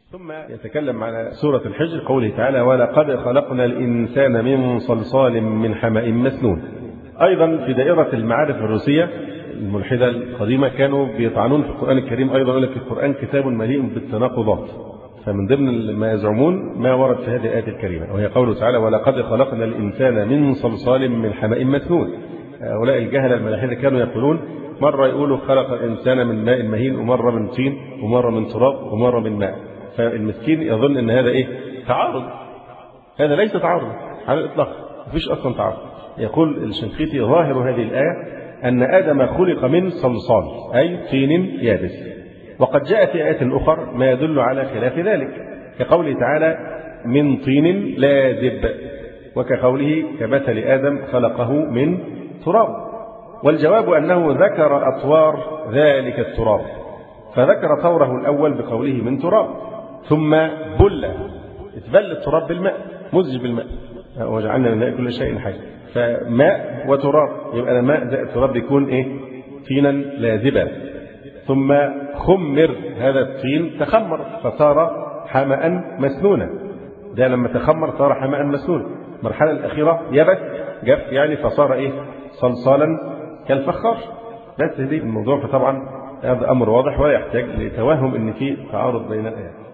ثم يتكلم على سورة الحجر قوله تعالى ولقد خلقنا الإنسان من صلصال من حمأ مسنون. أيضا في دائرة المعارف الروسية الملحدة القديمة كانوا بيطعنون في القرآن الكريم، أيضا يقول لك القرآن كتاب مليء بالتناقضات، فمن ضمن ما يزعمون ما ورد في هذه الآية الكريمة وهي قوله تعالى ولقد خلقنا الإنسان من صلصال من حمأ مسنون. هؤلاء الجهلة الملاحدة كانوا يقولون مرة يقولوا خلق الإنسان من ماء مهين، ومرة من طين، ومرة من تراب، ومرة من ماء، فالمسكين يظن أن هذا إيه؟ تعارض. هذا ليس تعارض على الإطلاق، مفيش أصلا تعارض. يقول الشنقيطي ظاهر هذه الآية أن آدم خلق من صلصال أي طين يابس، وقد جاء في آيات أخرى ما يدل على خلاف ذلك كقوله تعالى من طين لازب، وكقوله كمثل آدم خلقه من تراب. والجواب أنه ذكر أطوار ذلك التراب، فذكر طوره الأول بقوله من تراب، ثم بل اتبل التراب بالماء مزج بالماء وجعلنا من الماء كل شيء حي، فماء وتراب يبقى الماء زائد التراب بيكون إيه؟ طينا لازبا. ثم خمر هذا الطين تخمر فصار حمأ مسنونا، ده لما تخمر صار حمأ مسنونا. المرحلة الأخيرة يبس جف يعني فصار إيه؟ صلصالا كالفخار. بس دي الموضوع، فطبعا هذا أمر واضح ولا يحتاج لتوهم إن في تعارض بين الآيات.